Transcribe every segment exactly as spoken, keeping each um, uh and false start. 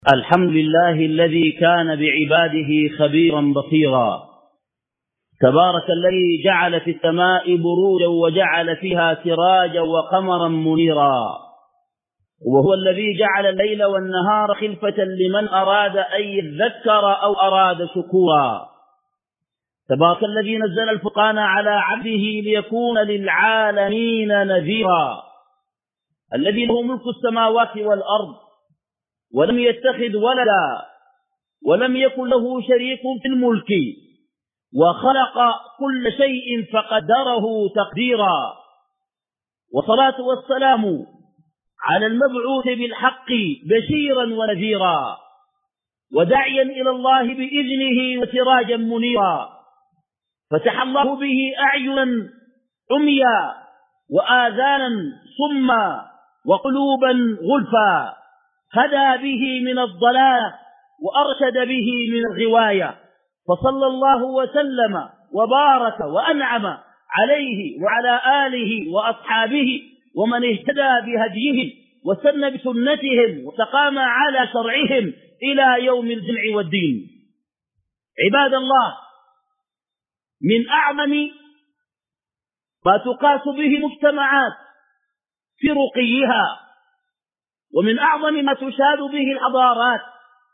الحمد لله الذي كان بعباده خبيرا بصيرا. تبارك الذي جعل في السماء بروجا وجعل فيها سراجا وقمرا منيرا، وهو الذي جعل الليل والنهار خلفة لمن أراد أن يذكر أو أراد شكورا. تبارك الذي نزل الفرقان على عبده ليكون للعالمين نذيرا، الذي له ملك السماوات والأرض ولم يتخذ ولدا ولم يكن له شريك في الملك وخلق كل شيء فقدره تقديرا. والصلاة والسلام على المبعوث بالحق بشيرا ونذيرا وداعيا إلى الله بإذنه وسراجا منيرا، فتح الله به أعينا عميا وآذانا صما وقلوبا غلفا، هدى به من الضلال وأرشد به من الغواية، فصلى الله وسلم وبارك وأنعم عليه وعلى آله وأصحابه ومن اهتدى بهديه وسن بسنتهم وتقام على شرعهم إلى يوم الجمع والدين. عباد الله، من أعظم ما تقاس به مجتمعات في رقيها، ومن أعظم ما تشاد به الحضارات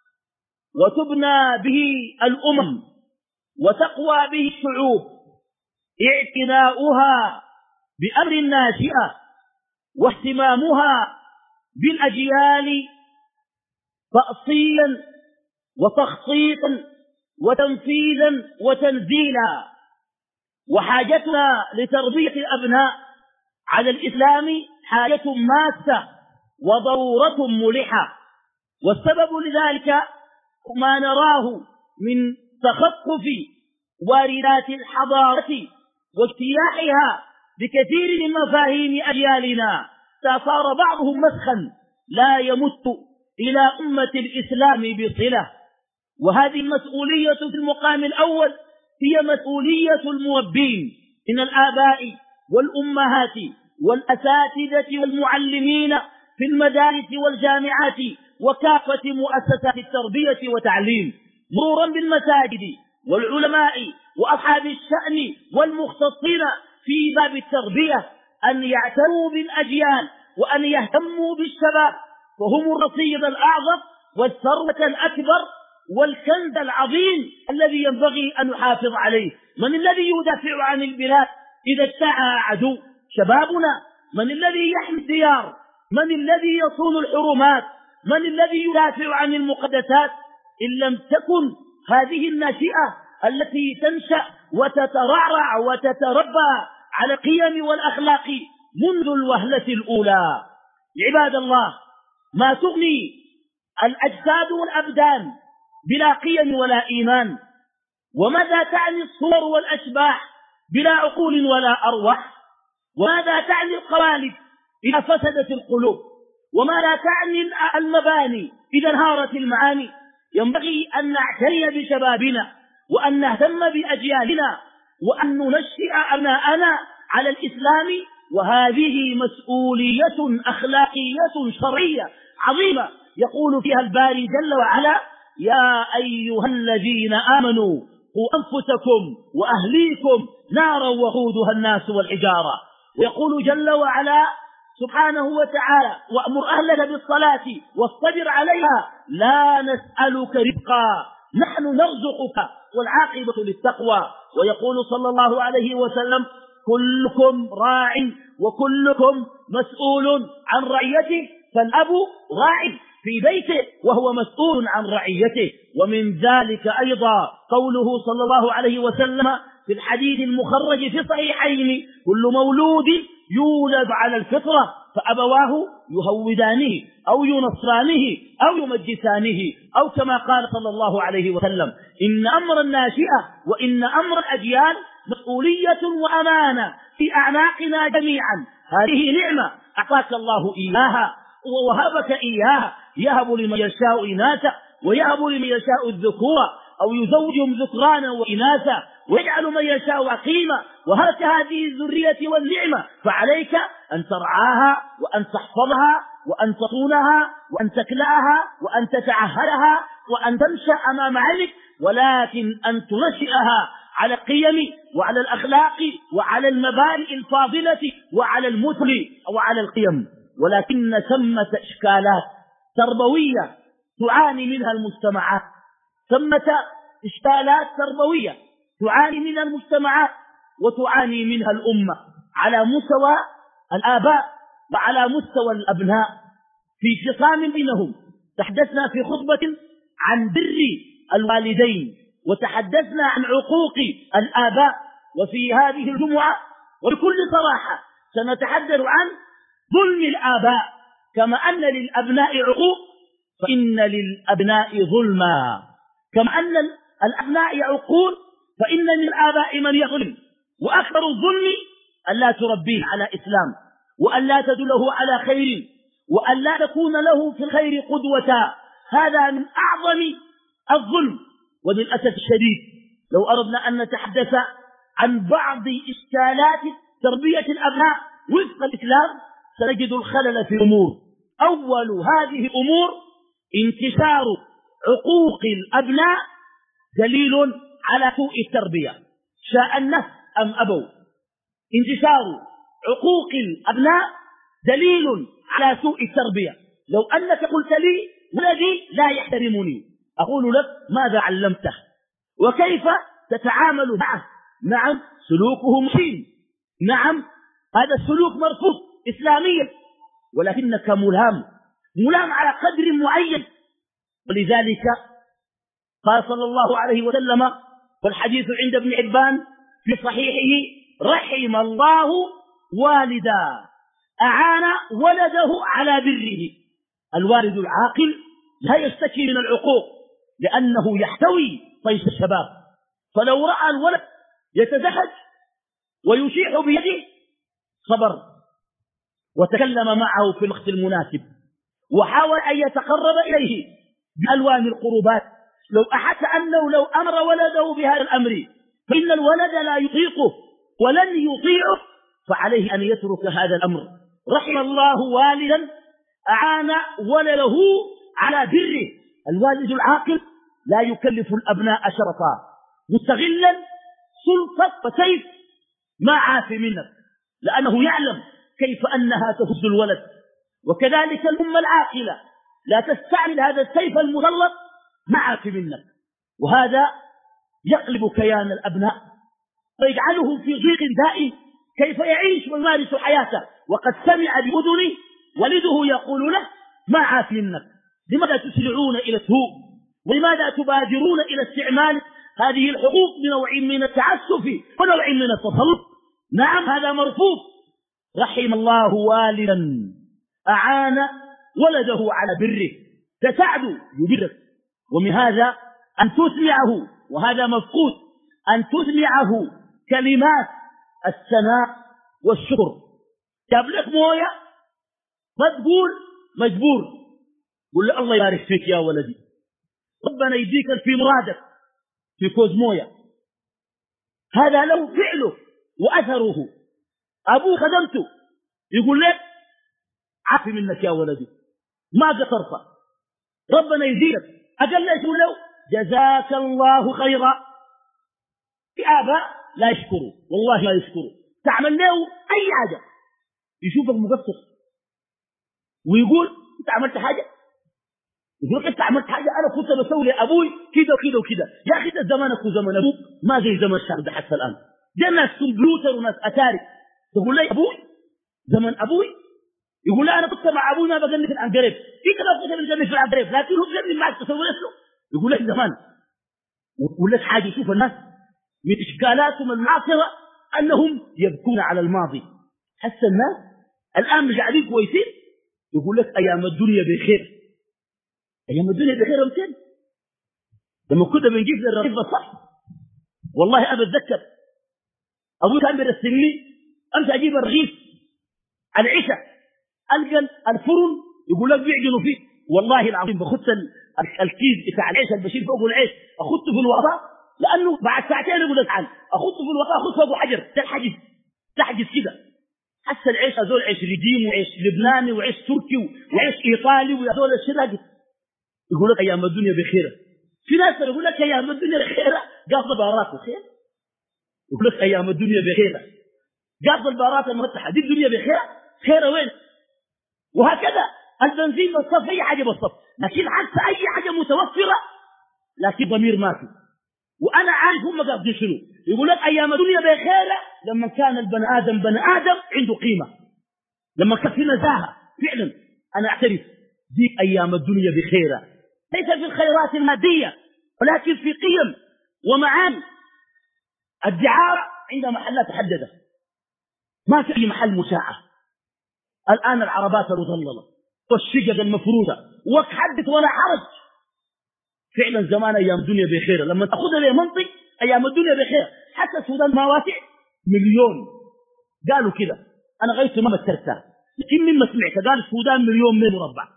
وتبنى به الأمم وتقوى به الشعوب اعتناؤها بأمر الناشئة واهتمامها بالأجيال تأصيلا وتخطيطا وتنفيذا وتنزيلا. وحاجتنا لتربية الأبناء على الإسلام حاجة ماسة وضرورة ملحة، والسبب لذلك ما نراه من تخطف واردات الحضارة واجتياحها بكثير من مفاهيم أجيالنا، صار بعضهم مسخا لا يمت إلى أمة الإسلام بصلة. وهذه المسؤولية في المقام الأول هي مسؤولية المربين من الآباء والأمهات والأساتذة والمعلمين في المدارس والجامعات وكافة مؤسسات التربية والتعليم، مرورا بالمساجد والعلماء وأصحاب الشأن والمختصين في باب التربية، أن يعتنوا بالأجيال وأن يهتموا بالشباب، فهم الرصيد الأعظم والثروة الأكبر والكنز العظيم الذي ينبغي أن نحافظ عليه. من الذي يدافع عن البلاد إذا ادعى عدو؟ شبابنا. من الذي يحمي الديار؟ من الذي يصون الحرمات؟ من الذي يدافع عن المقدسات؟ إن لم تكن هذه الناشئة التي تنشأ وتترعرع وتتربى على القيم والأخلاق منذ الوهلة الأولى. عباد الله، ما تغني الأجساد والأبدان بلا قيم ولا إيمان؟ وماذا تعني الصور والأشباح بلا عقول ولا أرواح؟ وماذا تعني القوالب إذا فسدت القلوب؟ وماذا تعني المباني إذا انهارت المعاني؟ ينبغي أن نعتني بشبابنا وأن نهتم بأجيالنا وأن ننشئ أبناءنا على الإسلام، وهذه مسؤولية أخلاقية شرعية عظيمة يقول فيها الباري جل وعلا: يا أيها الذين آمنوا قوا أنفسكم وأهليكم نارا وقودها الناس والحجارة. ويقول جل وعلا سبحانه وتعالى: وأمر أهلك بالصلاة واصطبر عليها لا نسألك رزقا نحن نرزقك والعاقبة للتقوى. ويقول صلى الله عليه وسلم: كلكم راع وكلكم مسؤول عن رعيته، فالأب راع في بيته وهو مسؤول عن رعيته. ومن ذلك أيضا قوله صلى الله عليه وسلم في الحديث المخرج في صحيحين: كل مولود يولد على الفطرة فأبواه يهودانه أو ينصرانه أو يمجسانه، أو كما قال صلى الله عليه وسلم: إن أمر الناشئة وإن أمر الأجيال مسؤولية وأمانة في أعناقنا جميعا. هذه نعمة أعطاك الله إياها ووهبك إياها، يهب لمن يشاء إناثا ويهب لمن يشاء الذكورا أو يزوجهم ذكرانا وإناثا ويجعل من يشاء عقيما. وهلك هذه الذرية والنعمة، فعليك أن ترعاها وأن تحفظها وأن تصونها وأن تكلأها وأن تتعهدها وأن تمشى أمام عينك، ولكن أن تنشئها على القيم وعلى الأخلاق وعلى المبادئ الفاضلة وعلى المثل وعلى القيم. ولكن ثمة إشكالات تربوية تعاني منها المجتمعات، ثمة إشكالات تربوية تعاني منها المجتمعات وتعاني منها الأمة على مستوى الآباء وعلى مستوى الأبناء في خصام بينهم. تحدثنا في خطبة عن بر الوالدين، وتحدثنا عن عقوق الآباء، وفي هذه الجمعة وبكل صراحة سنتحدث عن ظلم الآباء. كما أن للأبناء عقوق فإن للأبناء ظلما، كما أن الأبناء يعقون فإن للآباء من يظلم. وأكثر الظلم أن لا تربيه على إسلام، وأن لا تدله على خير، وأن لا تكون له في الخير قدوة. هذا من أعظم الظلم. وللأسف الشديد لو أردنا أن نتحدث عن بعض إشكالات تربية الأبناء وفق الإسلام سنجد الخلل في أمور. أول هذه الأمور انتشار عقوق الأبناء دليل على سوء التربية، شاء النفس أم أبوا. انتشار عقوق الأبناء دليل على سوء التربية. لو أنك قلت لي ولدي لا يحترمني، أقول لك ماذا علمته وكيف تتعامل معه؟ نعم سلوكه مشين، نعم هذا السلوك مرفوض إسلاميا، ولكنك ملام ملام على قدر معين. ولذلك قال صلى الله عليه وسلم والحديث عند ابن حبان في صحيحه: رحم الله والدا أعان ولده على بره. الوالد العاقل لا يشتكي من العقوق لأنه يحتوي طيش الشباب، فلو رأى الولد يتزهج ويشيح بيده صبر وتكلم معه في الوقت المناسب وحاول أن يتقرب إليه بألوان القربات. لو أحس أنه لو أمر ولده بهذا الأمر فإن الولد لا يطيقه ولن يطيعه، فعليه أن يترك هذا الأمر. رحم الله والدا أعان ولده على بره. الوالد العاقل لا يكلف الأبناء شرطا مستغلا سلطة وسيف ما عافي منك، لأنه يعلم كيف أنها تهز الولد. وكذلك الأمة العاقلة لا تستعمل هذا السيف المسلط ما عافي منك، وهذا يقلب كيان الأبناء ويجعله في ضيق دائم كيف يعيش ويمارس حياته وقد سمع بأذنه ولده يقول له ما عافي منك. لماذا تسرعون إلى السوء؟ ولماذا تبادرون إلى استعمال هذه الحقوق بنوع من التعسف ونوع من التسلط؟ نعم هذا مرفوض. رحم الله والدا أعان ولده على بره، تساعد يبرك. ومن هذا أن تسمعه، وهذا مفقود، أن تسمعه كلمات الثناء والشكر. جاب لك مويه ما تقول مجبور، قل له الله يبارك فيك يا ولدي، ربنا يديك في مرادك في كوز مويه. هذا له فعله وأثره. أبوه خدمته يقول لك عافي منك يا ولدي ما قصرت، ربنا يزيدك. أقل يقول له جزاك الله خيرا. في آباء لا يشكروا، والله لا يشكروا، تعمل له أي حاجة يشوفك مقصر ويقول أنت عملت حاجة، يقول لك أنت عملت حاجة أنا كنت بسوي لأبوي كده وكده وكده. يا أخي زمانك وزمن أبوك ما زي زمن الشعب ده حتى الآن. ده ناس كمبيوتر وناس أتاري. تقول لي أبوي زمن أبوي، يقول لا أنا كنت مع أبوي ما بغني في العنقريب، إيه كده كنت بغني في العنقريب لكن هو بغني معك تسوي له. يقول لك زمان. ويقول لك حاجة يشوف الناس من إشكالاتهم المعاصرة أنهم يبكون على الماضي. حس الناس الآن مش قاعدين كويسين، يقول لك أيام الدنيا بخير. أيام الدنيا بخير أمتين لما كنا بنجيب للرغيف بالصح. والله أنا بتذكر أبوي كان بيرسل لي أمشي أجيب الرغيف العشاء ألقى الفرن يقول لك بيعجنوا فيه. والله العظيم بخدت الكيس بتاع العيش اللي بشيل فوقه العيش أخدته في الوطاء، لأنه بعد ساعتين يقول لك تعال أخدته في الوطاء أخد فوقه حجر ده الحجز تحجز كده. حتى العيش هذول عيش رجيم وعيش لبناني وعيش تركي وعيش ايطالي وهذول الشراق يقول لك ايام الدنيا بخيره. في ناس يقول لك ايام الدنيا بخيره قاصد البارات بخير، يقول لك ايام الدنيا بخيره قاصد البارات المفتحه. دي الدنيا بخيره؟ خيره وين؟ وهكذا البنزين بالصف اي حاجه بالصف، لكن حتى اي حاجه متوفره لكن ضمير ما في. وانا عارف هم قاصدين شنو. يقول لك ايام الدنيا بخيره لما كان البني ادم بني ادم عنده قيمه، لما كان في نزاهه فعلا. انا اعترف دي ايام الدنيا بخيره، ليس في الخيرات الماديه ولكن في قيم ومعاني. الدعاره عند محلات محدده، ما في اي محل مساعه. الان العربات المضلله والشقق المفروده وحدث ولا حرج. فعلا زمان ايام الدنيا بخير، لما تاخذها لمنطق ايام الدنيا بخير. حتى السودان ما واسع مليون، قالوا كده، انا غيرت ما مثلتها، لكن مما سمعت قال السودان مليون ميل مربع،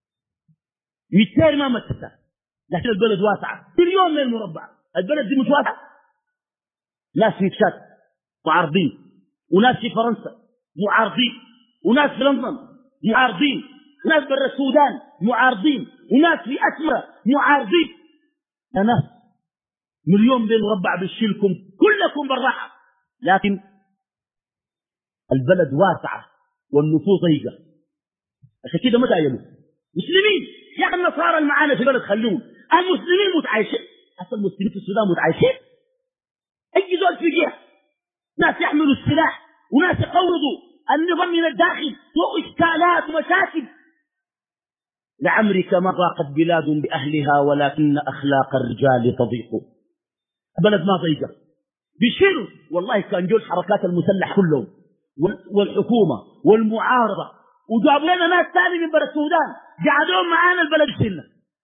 مئتين ما مثلتها، لكن البلد واسعه مليون ميل مربع. البلد دي مش واسعه. ناس في تشاد معارضين، وناس في فرنسا معارضين، وناس في لندن معارضين، وناس برا السودان معارضين، وناس في اسمرة معارضين. يا ناس مليون ميل مربع بيشيلكم كلكم بالراحه، لكن البلد واسعه والنفوس ضيقه. عشان كده ما دايموا مسلمين. يا اخي النصارى المعانا في البلد خلوهم، المسلمين متعايشين. اصل المسلمين في السودان متعايشين. اي زول في جهه، ناس يحملوا السلاح وناس يقوضوا النظام من الداخل واشكالات ومشاكل. لعمرك ما ضاقت بلاد باهلها ولكن اخلاق الرجال تضيق. البلد ما ضيقه بيشيلوا. والله كان جو الحركات المسلحه كلهم والحكومه والمعارضه، وجابوا لنا ناس ثاني من برا السودان قعدوا معانا البلد يشيلنا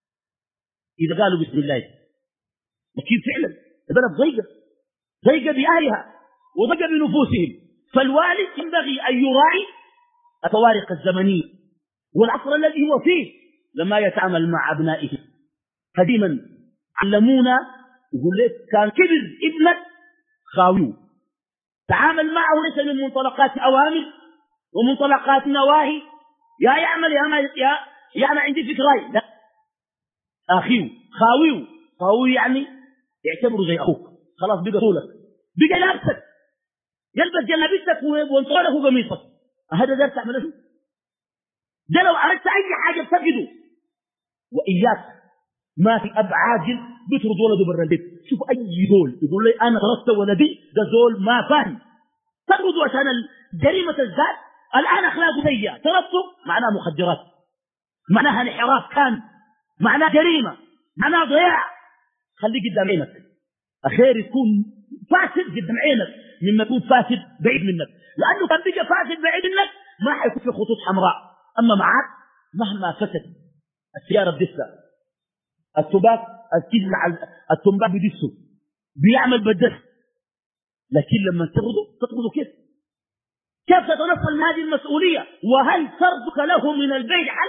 اذا قالوا بسم الله. لكن فعلا البلد ضيقه، ضيقه باهلها وضيقه بنفوسهم. فالوالد ينبغي ان يراعي الفوارق الزمنيه والعصر الذي هو فيه لما يتعامل مع ابنائه. قديما علمونا، يقول لك كان كبر ابنك خاويه، تعامل معه ليس من منطلقات اوامر ومنطلقات نواهي، يا يعمل يا ما يا يا انا عندي فكره، لا اخيه خاويه. خاويه يعني يعتبره زي اخوك، خلاص بقى طولك، بقى لابسك، يلبس جلابيتك وانطوله قميصك. هذا ده تعمل ايه؟ ده لو اردت اي حاجه تفقده. واياك ما في اب عاجل بيطرد ولده برا البيت. شوف اي زول يقول لي انا طردت ولدي، ده زول ما فاهم. تطرده عشان جريمه الذات. الان اخلاقه سيئه، طردته معناه مخدرات، معناها انحراف، كان معناه جريمه، معناه ضياع. خليه قدام عينك، اخير يكون فاسد قدام عينك مما يكون فاسد بعيد منك، لانه كان بيجي فاسد بعيد منك ما حيكون في خطوط حمراء. اما معك مهما فسد السياره بدسه، التباك الكذب، التنباك بدسه بيعمل بالدس، لكن لما تطرده تطرده كيف؟ كيف تتنصل من هذه المسؤوليه؟ وهل ترضك له من البيت حل؟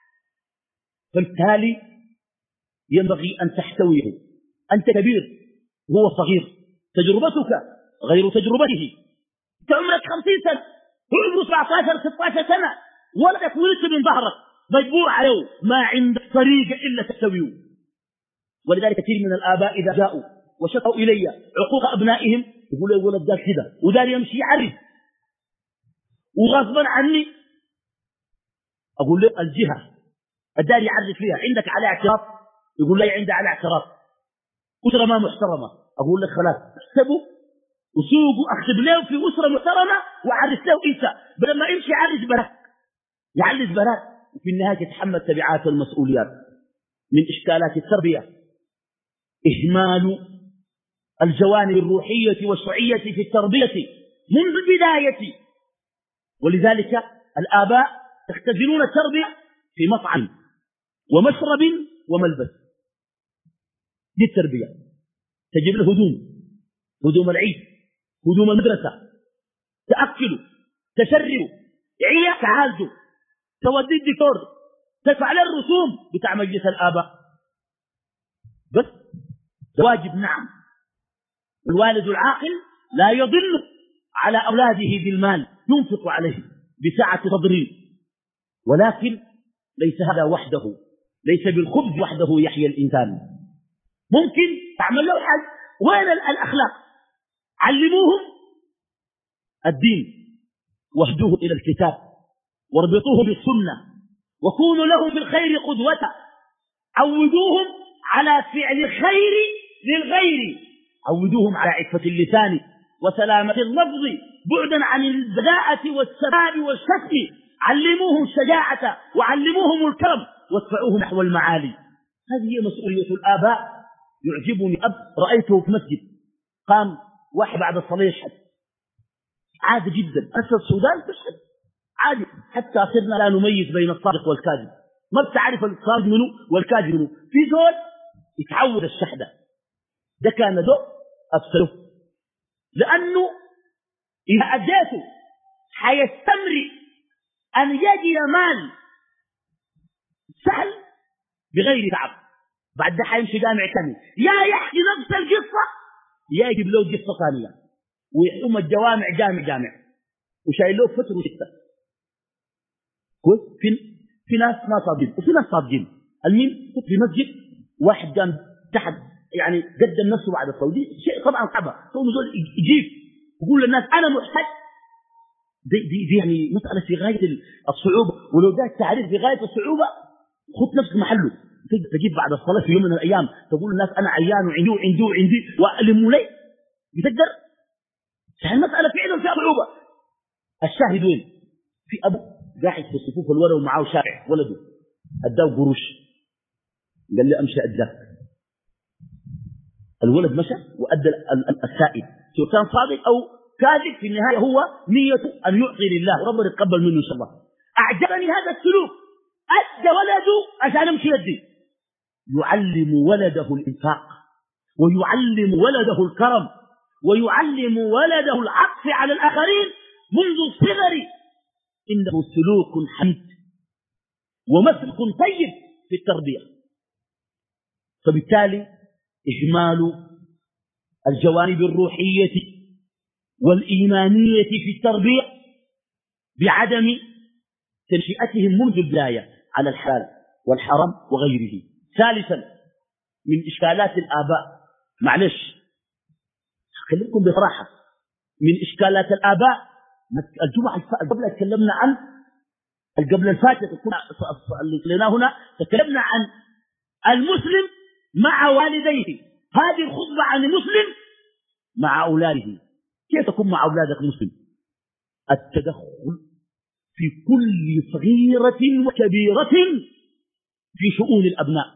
فبالتالي ينبغي ان تحتويه. انت كبير وهو صغير، تجربتك غير تجربته. انت عمرك خمسين سنه، هو عمره سبعة عشر ستة عشر سنه، ولدك ولدت من ظهرك مجبور عليه، ما عندك طريقه الا تحتويه. ولذلك كثير من الاباء اذا جاءوا وشكوا الي عقوق ابنائهم يقول لي ولد ده كذا ودار يمشي يعرف وغصبا عني. اقول له الجهه الدار يعرف فيها عندك على اعتراف، يقول لي عندي على اعتراف، اسره ما محترمه. اقول لك خلاص اكتبوا وسوقوا، اكتب له في اسره محترمه وعرف له انت، بدل ما يمشي يعرف بلاك يعرف بلاك، وفي النهايه يتحمل تبعات والمسؤوليات. من اشكالات التربيه اهمال الجوانب الروحيه والشرعيه في التربيه منذ البدايه. ولذلك الاباء يختزلون التربيه في مطعم ومشرب وملبس. دي التربيه. تجيب له هدوم، هدوم العيد، هدوم المدرسه، تاكله، تشربه، عيا تعالجه، توديه الدكتور، تدفع له الرسوم بتاع مجلس الاباء. بس ده واجب. نعم، الوالد العاقل لا يضل على أولاده بالمال، ينفق عليه بسعة صدره، ولكن ليس هذا وحده، ليس بالخبز وحده يحيى الإنسان. ممكن تعمل له حاجة، وين الأخلاق؟ علموهم الدين واهدوه إلى الكتاب واربطوه بالسنة وكونوا لهم بالخير قدوة، عودوهم على فعل الخير للغير، عودوهم على عفة اللسان وسلامة اللفظ بعدا عن البذاءة والسباب والشتم، علموهم الشجاعة وعلموهم الكرم وادفعوهم نحو المعالي. هذه هي مسؤولية الآباء. يعجبني أب رأيته في مسجد قام واحد بعد الصلاة يشهد، عادي جدا، أسر السودان تشهد عادي، حتى صرنا لا نميز بين الصادق والكاذب، ما بتعرف الصادق منه والكاذب منه. في زول يتعود الشهدة، ده كان ده أفسره، لأنه إذا أديته حيستمر أن يجد مال سهل بغير تعب، بعد ده حيمشي جامع ثاني، يا يحكي نفس القصة يا يجيب له قصة ثانية ويحوم الجوامع جامع جامع وشايل له فتر وستة. في في ناس ما صادقين وفي ناس صادقين. المين في مسجد واحد قام تحت يعني قدم نفسه بعد الصلاة، شيء طبعا صعب، هو نزول يجيب يقول للناس أنا محتاج، دي, دي, دي يعني مسألة في غاية الصعوبة، ولو ده التعريف في غاية الصعوبة خذ نفسك محله. تجيب بعد الصلاة في يوم من الأيام تقول للناس أنا عيان وعندي وعندي وعندي وألم لي، بتقدر؟ يعني المسألة فعلا فيها صعوبة. الشاهد وين؟ في أبو قاعد في صفوف الولد ومعه شارع ولده أداه قروش، قال لي أمشي أداك. الولد مشى وأدى السائل، سواء كان صادق أو كاذب في النهاية هو نيته أن يعطي لله وربنا يتقبل منه إن شاء الله. أعجبني هذا السلوك، أدى ولده عشان أمشي يدي، يعلم ولده الإنفاق ويعلم ولده الكرم ويعلم ولده العطف على الآخرين منذ الصغر. إنه سلوك حميد ومسلك طيب في التربية. فبالتالي إهمال الجوانب الروحية والإيمانية في التربية بعدم تنشئتهم منذ البداية على الحلال والحرام وغيره. ثالثا من إشكالات الآباء، معلش أكلمكم بصراحة، من إشكالات الآباء الجمعة قبل تكلمنا عن قبل الفاتحة اللي قلناه هنا تكلمنا عن المسلم مع والديه، هذه الخطبة عن المسلم مع أولاده. كيف تكون مع أولادك مسلم؟ التدخل في كل صغيرة وكبيرة في شؤون الأبناء.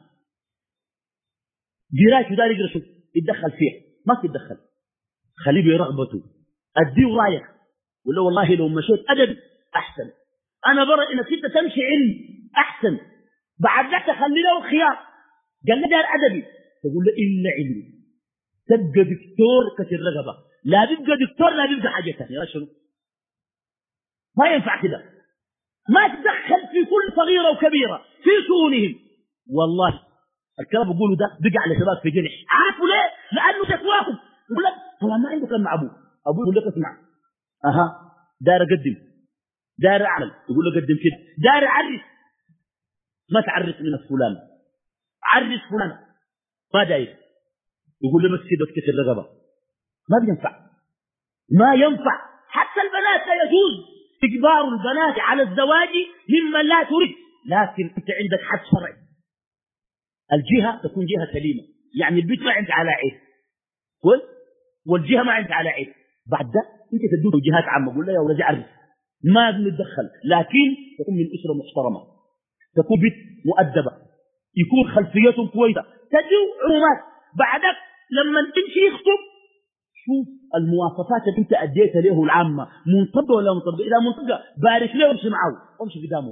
قرايته داري يقرأ شو يتدخل فيه، ما تتدخل، خليه برغبته، أديه رايك، ولا والله لو مشيت أدب أحسن، أنا برى إنك أنت تمشي علم أحسن، بعد ذلك خلي له خيار، قال لي دار أدبي، تقول له إلا علمي، تبقى دكتور كثير رغبة، لا بيبقى دكتور لا بيبقى حاجة ثانية. شنو؟ ما ينفع كده، ما تدخل في كل صغيرة وكبيرة في شؤونهم. والله الكلام بيقولوا ده بقى على شباب في جنح، عارفوا ليه؟ لأنه تكواهم. يقول لك طبعا ما عنده كلام مع أبوه، أبوه يقول لك اسمع، أها دار أقدم، دار أعمل، يقول له قدم كده، دار أعرف، ما تعرف من فلان، عرف فلان، ما داير، يقول له بس كده كثير رغبة، ما بينفع، ما ينفع. حتى البنات لا يجوز إجبار البنات على الزواج ممن لا تريد، لكن أنت عندك حد شرعي، الجهة تكون جهة سليمة، يعني البيت ما عندك على عيب والجهة ما عندك على عيب، بعد ده أنت تدوه جهات عامة، قول له يا ولدي عرف، ما بنتدخل، لكن تكون من أسرة محترمة، تكون بيت مؤدبة، يكون خلفيتهم كويسة، تدو عمومات. بعدك لما تمشي يخطب شوف المواصفات اللي انت اديتها له العامة منطبقة ولا منطبقة، اذا منطبقة بارك له وامشي معه وامشي قدامه.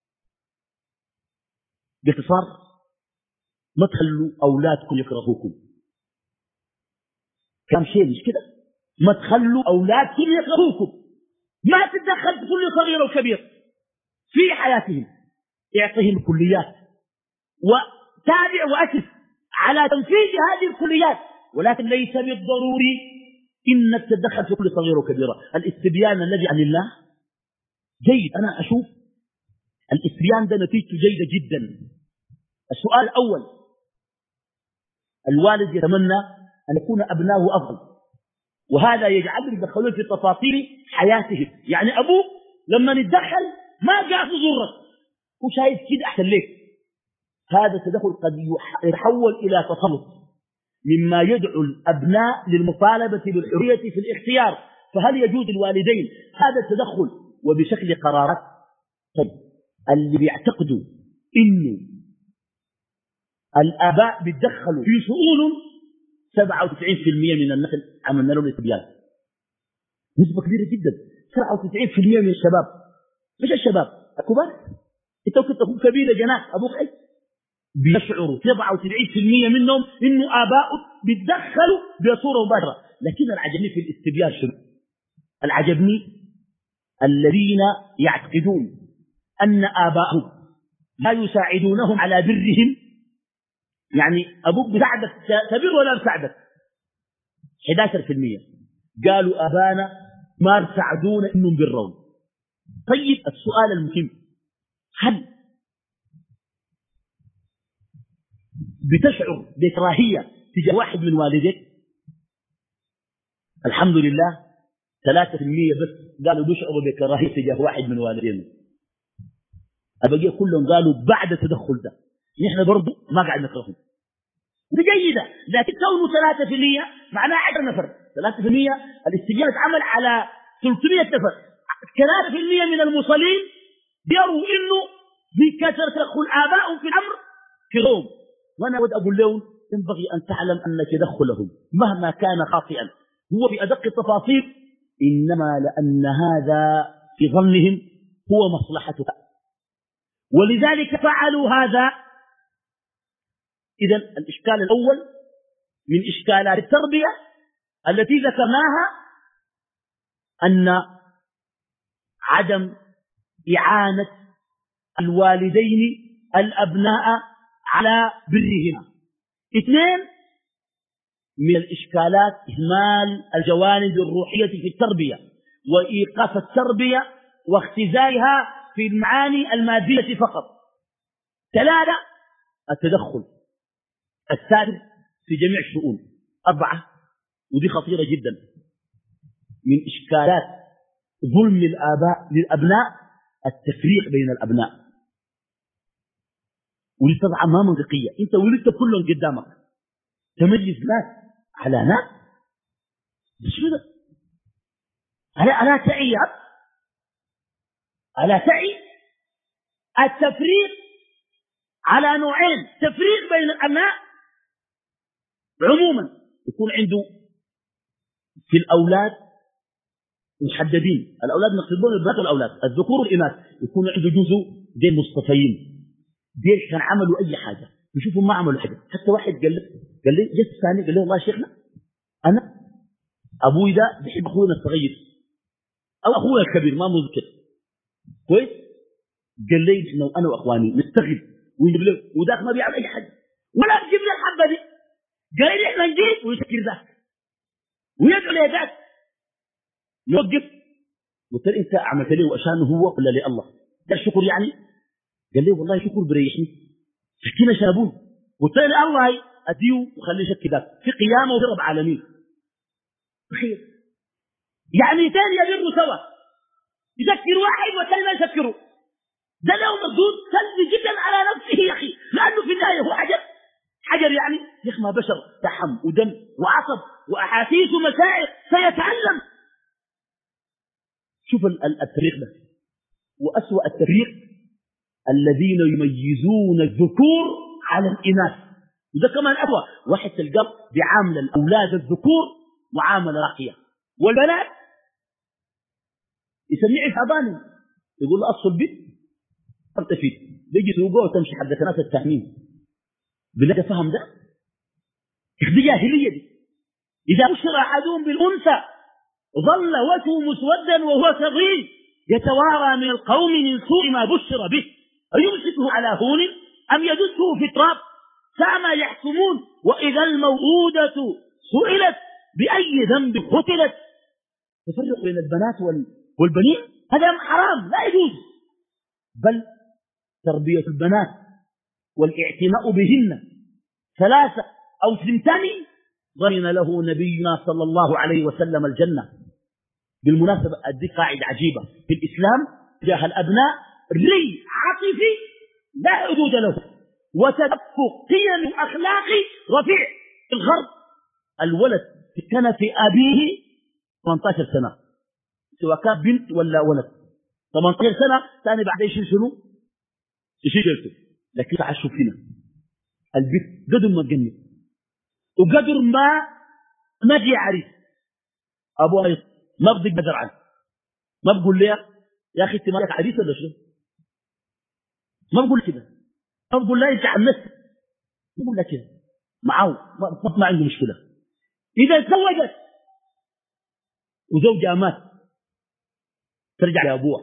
باختصار ما تخلوا اولادكم يكرهوكم، كم شيء مش كده، ما تخلوا اولادكم يكرهوكم، ما تتدخل في كل صغير وكبير في حياتهم، اعطيهم الكليات وتابع واسس على تنفيذ هذه الكليات، ولكن ليس بالضروري إنك تتدخل في كل صغيرة وكبيرة. الاستبيان الذي عن الله جيد، أنا أشوف الاستبيان ده نتيجته جيدة جدا. السؤال الأول، الوالد يتمنى أن يكون أبنائه أفضل، وهذا يجعلهم يدخلون في تفاصيل حياتهم. يعني أبوك لما يتدخل ما قاعد يزورك، هو شايف كده أحسن لك. هذا التدخل قد يتحول إلى تسلط، مما يدعو الأبناء للمطالبة بالحرية في الاختيار. فهل يجوز الوالدين هذا التدخل وبشكل قرارات؟ طيب اللي بيعتقدوا إنه الآباء بيتدخلوا في شؤون سبعة وتسعين بالمئة من النسل عملنا لهم استبيان، نسبة كبيرة جدا. سبعة وتسعين بالمئة من الشباب، مش الشباب الكبار، انت كنت تكون كبيرة جناح أبوك أي بيشعروا سبعة وتسعين بالمئة منهم إنه آباؤه بيتدخلوا بصورة مباشرة. لكن العجبني في الاستبيان شنو؟ العجبني الذين يعتقدون أن آباؤهم لا يساعدونهم على برهم. يعني أبوك بيساعدك كبير ولا بيساعدك؟ أحد عشر بالمئة قالوا أبانا ما يساعدونا إنهم برهم. طيب السؤال المهم، هل بتشعر بكراهية تجاه واحد من والديك؟ الحمد لله ثلاثة بالمئة بس قالوا بيشعروا بكراهية تجاه واحد من والدينا، البقية كلهم قالوا بعد التدخل ده نحن برضو ما قاعد نكرههم. دي جيدة، لكن كونه ثلاثة بالمئة معناه عشرة نفر. ثلاثة بالمئة الاستبيان اتعمل على ثلاثمئة نفر، ثلاثة بالمئة من المصلين يروا انه بكثرة تدخل آبائهم في الأمر كرههم. وانا أود أقول لهم ينبغي أن تعلم أن تدخلهم مهما كان خاطئا هو في أدق التفاصيل، إنما لأن هذا في ظنهم هو مصلحتك، ولذلك فعلوا هذا. إذن الإشكال الأول من إشكالات التربية التي ذكرناها أن عدم إعانة الوالدين الأبناء على برهما. اثنين من الإشكالات إهمال الجوانب الروحية في التربية وإيقاف التربية واختزالها في المعاني المادية فقط. ثلاثة التدخل السادس في جميع الشؤون. أربعة، ودي خطيرة جدا، من إشكالات ظلم الآباء للأبناء التفريق بين الأبناء. ودي طبعا ما منطقية. أنت ولدت كلهم قدامك، تميز ناس على ناس بسهولة. ألا ألا تعي ألا تعي التفريق على نوعين: تفريق بين الأبناء عموما يكون عنده في الأولاد محددين، الأولاد نقصدون البنات والأولاد، الذكور والإناث، يكون عنده جزء دين مصطفين، دين كان عملوا أي حاجة يشوفوا ما عملوا حاجة. حتى واحد قال لي قال لي جس ثاني قال لي والله شيخنا أنا أبوي ده بحب أخونا الصغير أو أخونا الكبير ما مذكر كويس، قال لي إحنا وأنا وأخواني نستغل ويجيب له وذاك ما بيعمل أي حاجة ولا بيجيب لي الحبة دي، قال لي إحنا نجيب ويسكر ذاك ويدعو لي ذاك يوقف. قلت له أنت عملت لي وأشانه هو ولا لي الله؟ قال شكر يعني؟ قال لي والله شكر بريحني سكينة شابون. قلت له الله أديه وخليه شك ذاك في قيامه وفي رب عالمين. بخير يعني ثاني يبروا سوا، يذكر واحد والثاني ما يذكره، ده له مردود سلبي جدا على نفسه يا أخي، لأنه في النهاية هو حجر حجر يعني يخمى بشر لحم ودم وعصب وأحاسيس ومشاعر سيتعلم. شوف التفريق ده، وأسوأ التفريق الذين يميزون الذكور على الإناث، وده كمان أسوأ. واحد تلقى بعامل الأولاد الذكور معاملة راقية، والبنات يسميه حضاني، يقول له أصل بيت ارتفيد بيجي سوقه وتمشي حق ناس التأمين. بلاد فهم ده دي جاهلية دي. إذا بشر أحدهم بالأنثى ظل وجهه مسودا وهو صغير يتوارى من القوم من سوء ما بشر به أيمسكه على هون أم يدسه في التراب ساء ما يحكمون. وإذا الموءودة سئلت بأي ذنب قتلت. تفرق بين البنات والبنين هذا حرام لا يجوز، بل تربية البنات والاعتناء بهن ثلاثة أو ثنتان ضمن له نبينا صلى الله عليه وسلم الجنة. بالمناسبة أدي قاعدة عجيبة في الإسلام تجاه الأبناء: ري عاطفي لا حدود له، وتدفق قيم أخلاقي رفيع. في الغرب الولد في كنف أبيه ثمانية عشر سنة، سواء كان بنت ولا ولد، ثمانية عشر سنة ثاني بعد يشيل شنو؟ يشيل جلسه. لكن تعال فينا البنت قدر ما تجنب وقدر ما ما جي عريس أبوها ما بدي قدر عنه، ما بقول لها يا أخي أنت مالك عريس ولا شنو؟ ما بقول كده، ما بقول لها أنت عنست، ما بقول لها كده معه ما, ما عنده مشكلة. إذا تزوجت وزوجها مات ترجع لأبوها،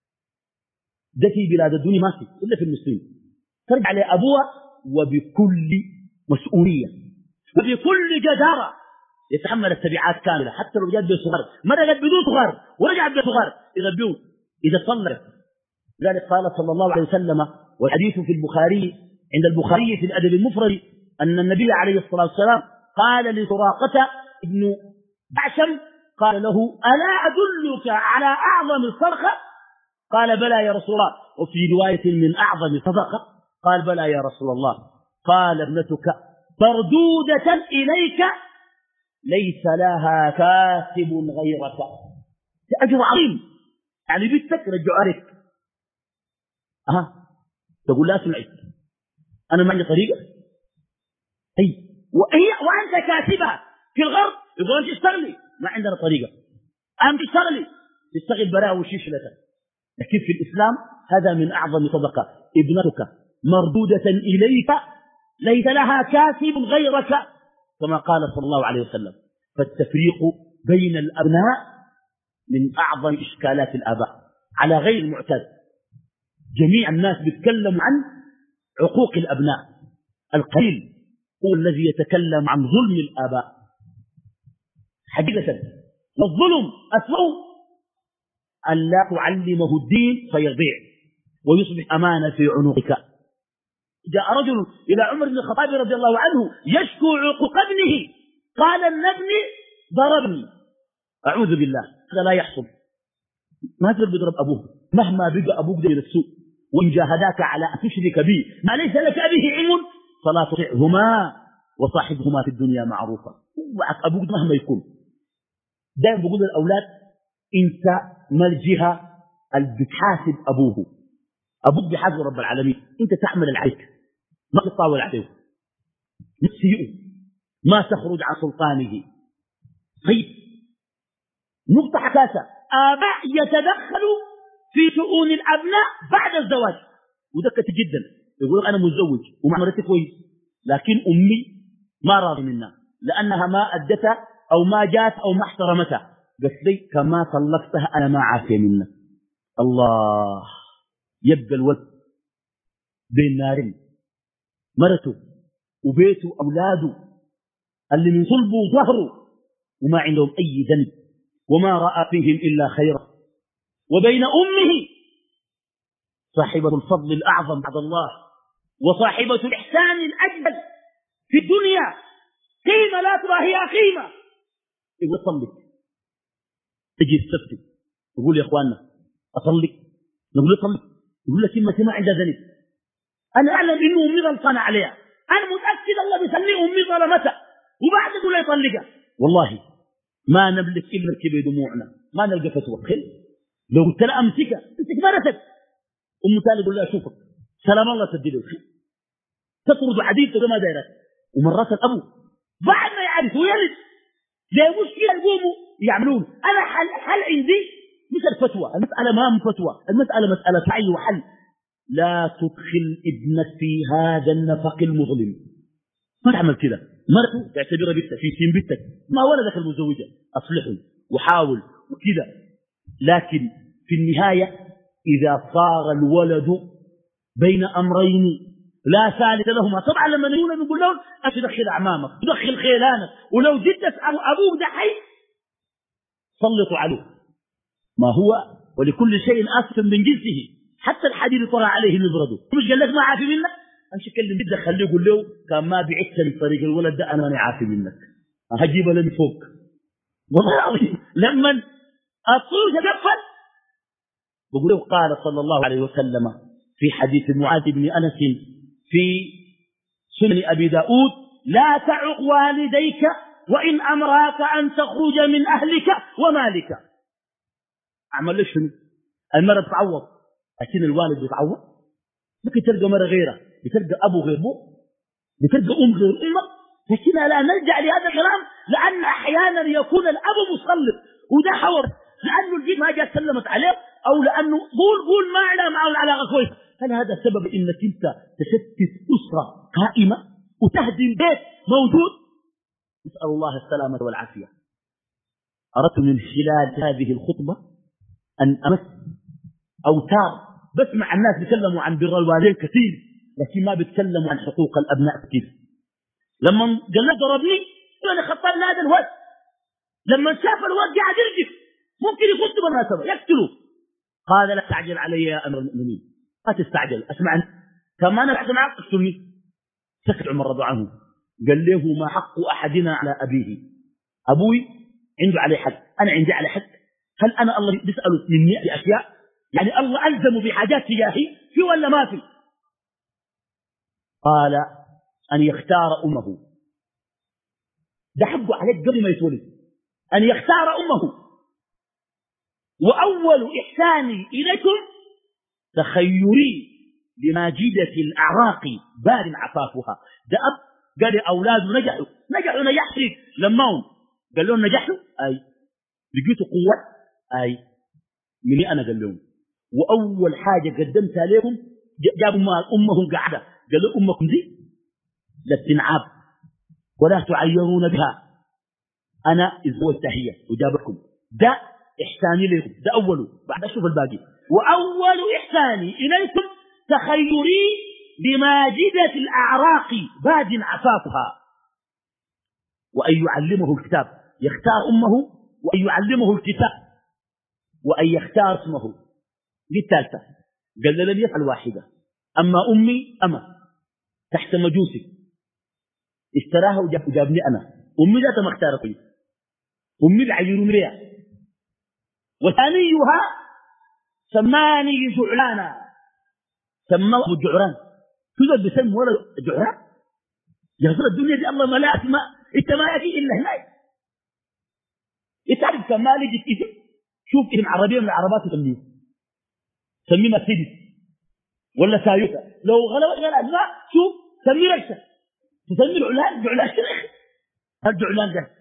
ده في بلاد الدنيا ما في إلا في المسلمين، ترجع لأبوها وبكل مسؤولية وبكل جدارة يتحمل التبعات كاملة، حتى لو جات بصغار مرة جات بدون صغار ورجعت بصغار يغبيون إذا صلت. لذلك قال صلى الله عليه وسلم، والحديث في البخاري عند البخاري في الأدب المفرد، أن النبي عليه الصلاة والسلام قال لسراقة ابن بعشم قال له: ألا أدلك على أعظم الصدقة؟ قال: بلى يا رسول الله. وفي رواية: من أعظم صدقة؟ قال: بلى يا رسول الله. قال: ابنتك مردودة إليك ليس لها كاتب غيرك. أجر عظيم، يعني بنتك رجعوا عليك. أها تقول لا سمعت أنا ما عندي طريقة، أي وهي وأنت كاتبها في الغرب يقول أنت اشتغلي، ما عندنا طريقة، أنت اشتغلي تشتغل براء وشيش لك. لكن في الإسلام هذا من أعظم صدقة: ابنتك مردودة إليك ليس لها كاتب غيرك، كما قال صلى الله عليه وسلم. فالتفريق بين الأبناء من أعظم إشكالات الآباء على غير المعتاد. جميع الناس بيتكلموا عن عقوق الأبناء، القليل هو الذي يتكلم عن ظلم الآباء. حقيقة والظلم أسوأ أن لا تعلمه الدين فيضيع ويصبح أمانة في عنقك. جاء رجل إلى عمر بن الخطاب رضي الله عنه يشكو عقوق ابنه، قال: ان ابني ضربني. أعوذ بالله، هذا لا يحصل، ما تقدر تضرب أبوه مهما بقى أبوك دين السوء، وإن جاهداك على أن تشرك بي ما ليس لك به علم فلا تطعهما وصاحبهما في الدنيا معروفا. أبوك مهما يكون. دائما بقول للأولاد: أنت ما الجهة اللي بتحاسب أبوه، أبوك بحاسب رب العالمين، أنت تعمل العيك ما تطاول عليه، تسيئه، ما تخرج عن سلطانه. طيب نقطة حساسة: آباء يتدخلوا في شؤون الأبناء بعد الزواج، وده كتير جدا. يقول أنا متزوج ومعمرتي كويس، لكن أمي ما راضي منها لأنها ما أدتها أو ما جات أو ما احترمتها، قلت لي كما طلقتها أنا ما عافية منك. الله، يبقى الولد بين نارين، مرته وبيته أولاده اللي من صلبه وظهره وما عندهم أي ذنب وما رأى فيهم إلا خيرا، وبين أمه صاحبة الفضل الأعظم بعد الله وصاحبة الإحسان الأجمل في الدنيا، قيمة لا ترى هي قيمة. يقول صلك، تجي تستفتي يقول يا إخواننا أصلك، نقول صلك، يقول لك كلمة ما عندها ذنب، أنا أعلم إنه أمي غلطانة عليها، أنا متأكد الله بيسمي أمي ظلمتها وبعد يقول لي يطلقها. والله ما نملك إلا الكبر دموعنا، ما نلقى فتوى. خل لو قلت لها أمسكها أمسك مرتك، أم تالي يقول لها أشوفك سلام الله تدي له، تطرد عديد تقول ما دايرك. ومرات الأبو بعد ما يعرف ويلد زي مشكلة يقوموا يعملون. أنا حل, حل عندي مش الفتوى، المسألة ما من فتوى، المسألة مسألة سعي وحل. لا تدخل ابنك في هذا النفق المظلم، ما تعمل كده. مرته تعتبرها بنتك في سين بنتك، ما ولدك المزوجة، أصلحه وحاول وكذا. لكن في النهاية إذا صار الولد بين أمرين لا ثالث لهما. طبعا لما نقول نقول لهم أتدخل أعمامك تدخل خيلانك، ولو جدت أبوك ده حي سلطوا عليه. ما هو ولكل شيء آفة من جنسه، حتى الحديد طلع عليه نبرده. مش قال لك ما عافي منك؟ امشي كلم جدك خليه يقول له كان ما بعثني طريق الولد ده انا ماني عافي منك، هجيب لي فوق. والله العظيم لما الطول تقفل بقول له قال صلى الله عليه وسلم في حديث معاذ بن انس في سنن ابي داود: لا تعق والديك وان امراك ان تخرج من اهلك ومالك. اعمل له شنو؟ المرأة تتعوض، لكن الوالد بيتعوض. ممكن تلقى مرة غيره، بتلقى ابو غير ابوه، بتلقى ام غير امك، لكن لا نلجا لهذا الكلام لان احيانا يكون الاب مسلط وده حور، لانه الجيل ما جاء سلمت عليه، او لانه قول قول ما على معه العلاقه كويس. هل هذا سبب انك انت تشتت اسره قائمه وتهدم بيت موجود؟ نسال الله السلامه والعافيه. اردت من خلال هذه الخطبه ان امس اوتار. بسمع الناس بيتكلموا عن بر الوالدين كثير، لكن ما بيتكلموا عن حقوق الابناء كثير. لما قال له ضربني انا خطر هذا الولد، لما شاف الولد قاعد يرجف ممكن يخط بالمناسبه يقتله، قال لا تعجل علي يا امر المؤمنين، لا تستعجل، اسمعني كما انا بعد معك اقتلني. سكت عمر رضي الله عنه، قال له ما حق احدنا على ابيه؟ ابوي عنده عليه حق، انا عندي على حق. هل انا الله بيساله مني باشياء؟ يعني الله الزمه بحاجات تجاهي في ولا ما في؟ قال ان يختار امه، ده حقه عليك قبل ما يتولد ان يختار امه. واول احساني اليكم تخيري لماجدة الاعراق بار عفافها. ده اب قال اولاده نجحوا نجحوا نجاح فيك لما هم قال لهم نجحوا اي لقيتوا قوه اي مني انا قال لهم. واول حاجه قدمتها لهم جابوا مال امهم قاعده، قال له امكم دي لا تنعاب ولا تعيرون بها، انا ازوجتها هي وجابكم، ده احساني لكم، ده اوله، بعد اشوف الباقي. واول احساني اليكم تخيري بماجدة الاعراق باد عفافها، وان يعلمه الكتاب، يختار امه وان يعلمه الكتاب وان يختار اسمه. دي الثالثه. قال لن يفعل واحده. اما امي اما تحت مجوسي اشتراها وجابني انا، امي ذاتها ما اختارتني، امي العيرون ليها. وثانيها سماني جعلانا، سماه ابو الجعران. تقدر بسم ولا جعران؟ يا ترى الدنيا دي الله ما لا اسماء، انت ما يجي الا هناك. انت عارف كم ما لقيت اسم؟ شوف اسم عربيه من العربات تسميه، سميه مرسيدس ولا سايوتا. لو غلبت غير اسماء شوف سميه ركشه، تسمي العلان جعلان شيخ، الجعلان ده.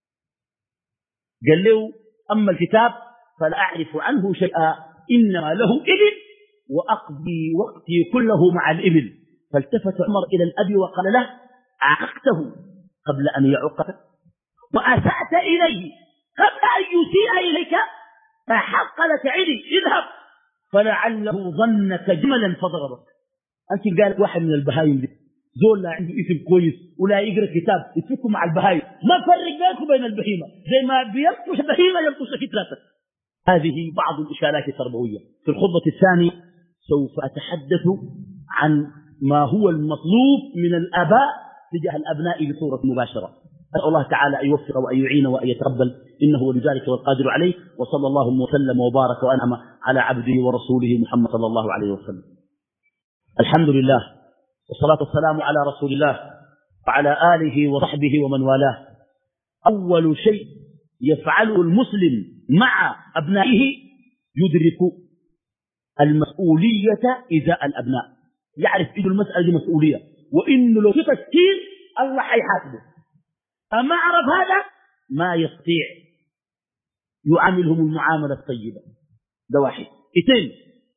قال له اما الكتاب فلا اعرف عنه شيئا، انما له ابل واقضي وقتي كله مع الابل. فالتفت عمر الى الاب وقال له عققته قبل ان يعقك، واسات اليه قبل ان يسيء اليك، فحق لك عدي اذهب، فلعله ظنك جملا فضربك. انت قالت واحد من البهايم دي زول لا عنده اسم كويس ولا يقرا كتاب يتفكوا مع البهايم، ما فرق بينكم بين البهيمه، زي ما بيلطش البهيمه يلطش كتلاتك. هذه بعض الاشارات التربويه. في الخطبه الثانيه سوف اتحدث عن ما هو المطلوب من الاباء تجاه الابناء بصوره مباشره. اسال الله تعالى ان يوفق وان يعين وان يتقبل، انه ولذلك والقادر عليه. وصلى الله وسلم وبارك وانعم على عبده ورسوله محمد صلى الله عليه وسلم. الحمد لله والصلاة والسلام على رسول الله وعلى آله وصحبه ومن والاه. أول شيء يفعله المسلم مع أبنائه يدرك المسؤولية إزاء الأبناء، يعرف إنه المسألة دي مسؤولية، وإنه لو في تسكير الله حيحاسبه. أما عرف هذا ما يستطيع يعاملهم المعاملة الطيبة. ده واحد. اثنين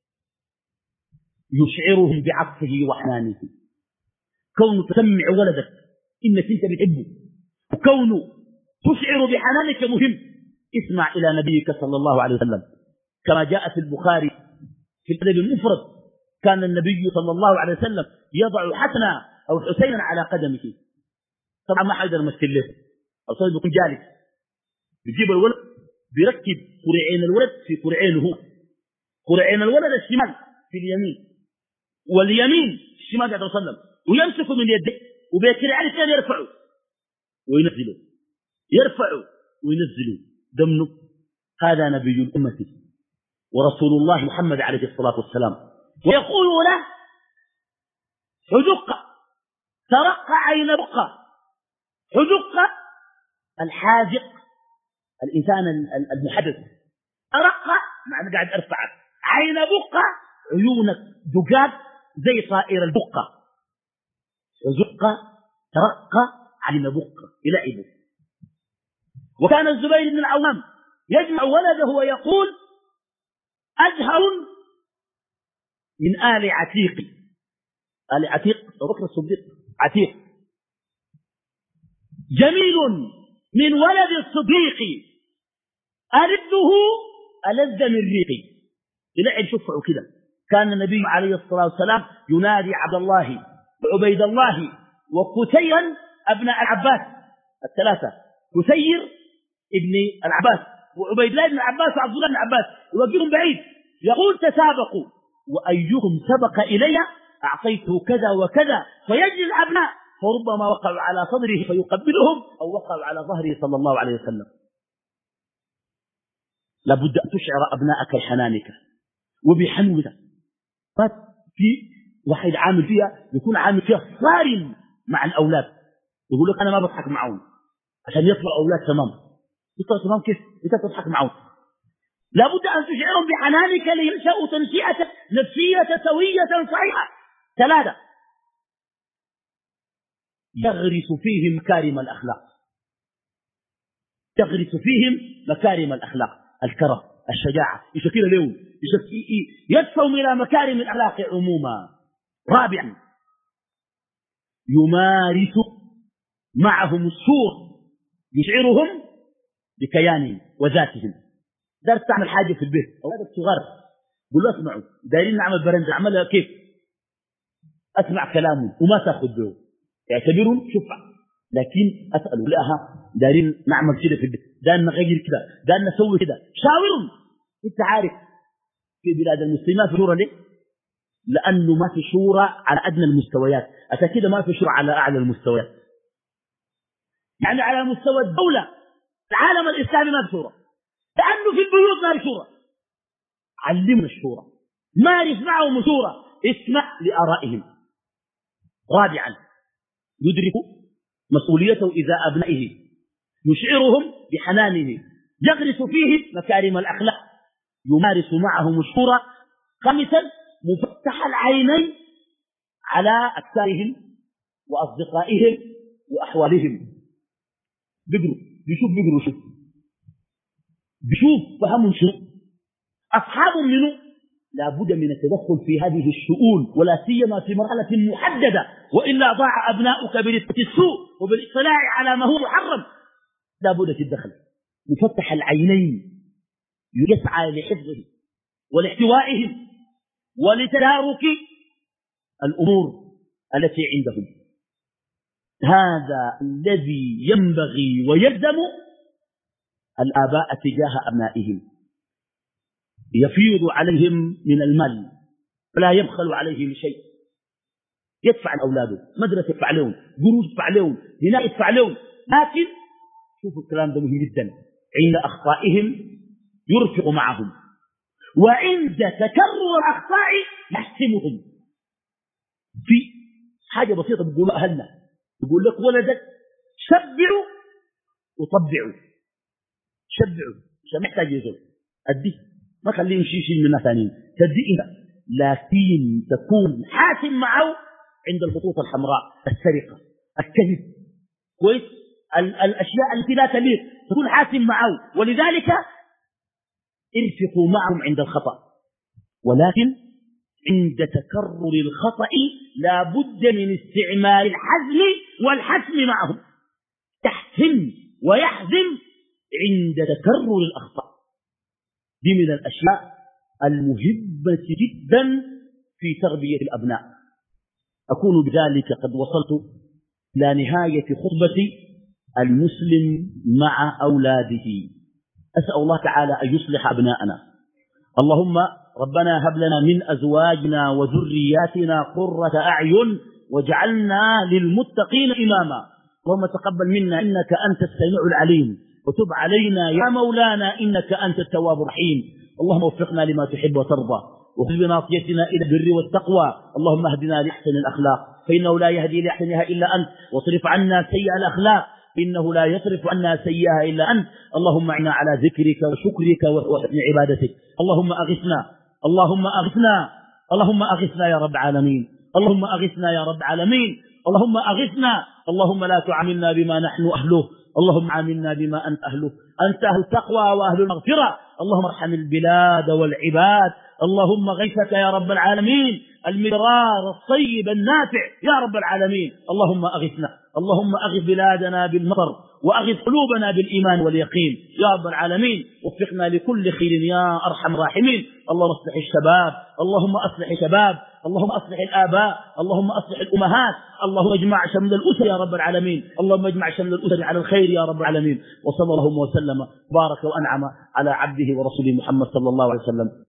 يشعرهم بعطفه وحنانه، كونه تسمع ولدك انك انت بتحبه، وكونه تشعر بحنانك مهم. اسمع الى نبيك صلى الله عليه وسلم كما جاء في البخاري في الادب المفرد كان النبي صلى الله عليه وسلم يضع حسنا أو حسينا على قدمه. طبعا ما حد يمثل له، الرسول بيكون جالس بيجيب الولد بيركب قرعين الولد في قرعينه، قرعين الولد الشمال في اليمين واليمين الشمال قاعد يصلم، ويمسكه من يده وبيكرع الاثنين يرفعه وينزله، يرفعه وينزله. دمنه هذا نبي الأمة ورسول الله محمد عليه الصلاة والسلام. ويقول له حدق ترق عين بقة. حدق الحاذق الإنسان المحدث، ترق معنى قاعد أرفعك، عين بقة عيونك دقاق زي طائر البقة. حدق ترق عين بقة يلعبه. وكان الزبير بن العوام يجمع ولده ويقول أزهر من آل عتيق. آل عتيق أبو بكر الصديق عتيق. جميل من ولد الصديق ألده ألذ من ريقي. يلعب شفعه كده. كان النبي عليه الصلاة والسلام ينادي عبد الله وعبيد الله وكسيرا أبناء العباس الثلاثة، كسير ابن العباس وعبيد الله بن العباس وعبد الله بن العباس، يوجههم بعيد يقول تسابقوا وأيكم سبق إلي أعطيته كذا وكذا، فيجري الأبناء فربما وقعوا على صدره فيقبلهم أو وقعوا على ظهره صلى الله عليه وسلم. لابد أن تشعر أبناءك بحنانك وبحنوك. في واحد عامل فيها يكون عامل فيها صارم مع الأولاد، يقول لك أنا ما بضحك معهم عشان يطلع أولاد تمام. يطلع تمام كيف؟ أنت تضحك معهم. لابد أن تشعرهم بحنانك لينشأوا تنشئة نفسية سوية صحيحة. ثلاثة، يغرس فيهم مكارم الأخلاق. يغرس فيهم مكارم الأخلاق، الكرم، الشجاعة، يشكل لهم يدفعهم إلى مكارم الأخلاق عموما. رابعا، يمارس معهم السور، يشعرهم بكيانهم وذاتهم. دارت تعمل حاجة في البيت أولادك صغار قل له اسمعوا دايرين نعمل برندة نعملها كيف؟ أسمع كلامهم وما تأخذ به، اعتبرهم شفع، لكن أسألوا لها دايرين نعمل كده في البيت، دايرين نغير كده، دايرين نسوي كده، شاورهم. أنت عارف في بلاد المسلمين في شورى ليه؟ لأنه ما في شورى على أدنى المستويات، عشان كده ما في شورى على أعلى المستويات. يعني على مستوى الدولة العالم الإسلامي ما في شورى، لأنه في البيوت ما في شورى. علمنا الشورى، مارس معهم الشورى، اسمع لآرائهم. رابعا، يدرك مسؤوليته إذا أبنائه، يشعرهم بحنانه، يغرس فيه مكارم الأخلاق، يمارس معهم الشورى. خامسا، مفتح العينين على أكثرهم وأصدقائهم وأحوالهم. بيقروا بيشوف بيقروا شوف بيشوف فهموا شو أصحاب منه. لابد من التدخل في هذه الشؤون، ولا سيما في مرحلة محددة، وإلا ضاع أبناؤك برفقة السوء وبالاطلاع على ما هو محرم. لابد تتدخل. مفتح العينين يسعى لحفظه ولاحتوائهم ولتدارك الأمور التي عندهم. هذا الذي ينبغي ويلزم الآباء تجاه أبنائهم. يفيض عليهم من المال فلا يبخل عليهم شيء، يدفع أولاده مدرسة يدفع لهم، قروش يدفع لهم، هنا يدفع لهم. لكن شوفوا الكلام ده مهم جدا، عند أخطائهم يرفق معهم، وعند تكرر الأخطاء يحسمهم. في حاجة بسيطة بيقولوا أهلنا، يقول لك ولدك شبعوا وطبعوا، شبعوا مش محتاج يزول أديه، ما خليه يمشي يشيل منها ثانيين، تدي انت، لكن تكون حاسم معه عند الخطوط الحمراء، السرقة، الكذب، كويس، الأشياء التي لا تليق تكون حاسم معه. ولذلك ارفقوا معهم عند الخطأ، ولكن عند تكرر الخطأ لا بد من استعمال الحزم والحسم معهم. تحزم ويحزم عند تكرر الأخطاء. دي من الأشياء المهمة جدا في تربية الأبناء. أكون بذلك قد وصلت إلى نهاية خطبتي المسلم مع أولاده. أسأل الله تعالى أن يصلح أبناءنا. اللهم ربنا هب لنا من أزواجنا وذرياتنا قرة أعين واجعلنا للمتقين إماما. اللهم تقبل منا إنك أنت السميع العليم وتب علينا يا مولانا إنك أنت التواب الرحيم. اللهم وفقنا لما تحب وترضى وخذ بناصيتنا إلى البر والتقوى. اللهم اهدنا لأحسن الأخلاق فإنه لا يهدي لأحسنها إلا أنت، واصرف عنا سيئ الأخلاق إنه لا يصرف عنا سيئها إلا أنت. اللهم اعنا على ذكرك وشكرك وحسن عبادتك. اللهم أغثنا اللهم أغثنا اللهم أغثنا يا رب العالمين. اللهم أغثنا يا رب العالمين. اللهم أغثنا. اللهم لا تعاملنا بما نحن أهله، اللهم عاملنا بما أنت أهله. أنت أهل التقوى وأهل المغفرة. اللهم ارحم البلاد والعباد. اللهم غيثك يا رب العالمين المدرار الطيب النافع يا رب العالمين. اللهم أغثنا. اللهم أغث بلادنا بالمطر وأغث قلوبنا بالإيمان واليقين يا رب العالمين. وفقنا لكل خير يا أرحم الراحمين. اللهم اصلح الشباب، اللهم اصلح الشباب، اللهم اصلح الآباء، اللهم اصلح الأمهات. اللهم اجمع شمل الأسر يا رب العالمين. اللهم اجمع شمل الأسر على الخير يا رب العالمين. وصلى الله وسلم بارك وأنعم على عبده ورسوله محمد صلى الله عليه وسلم.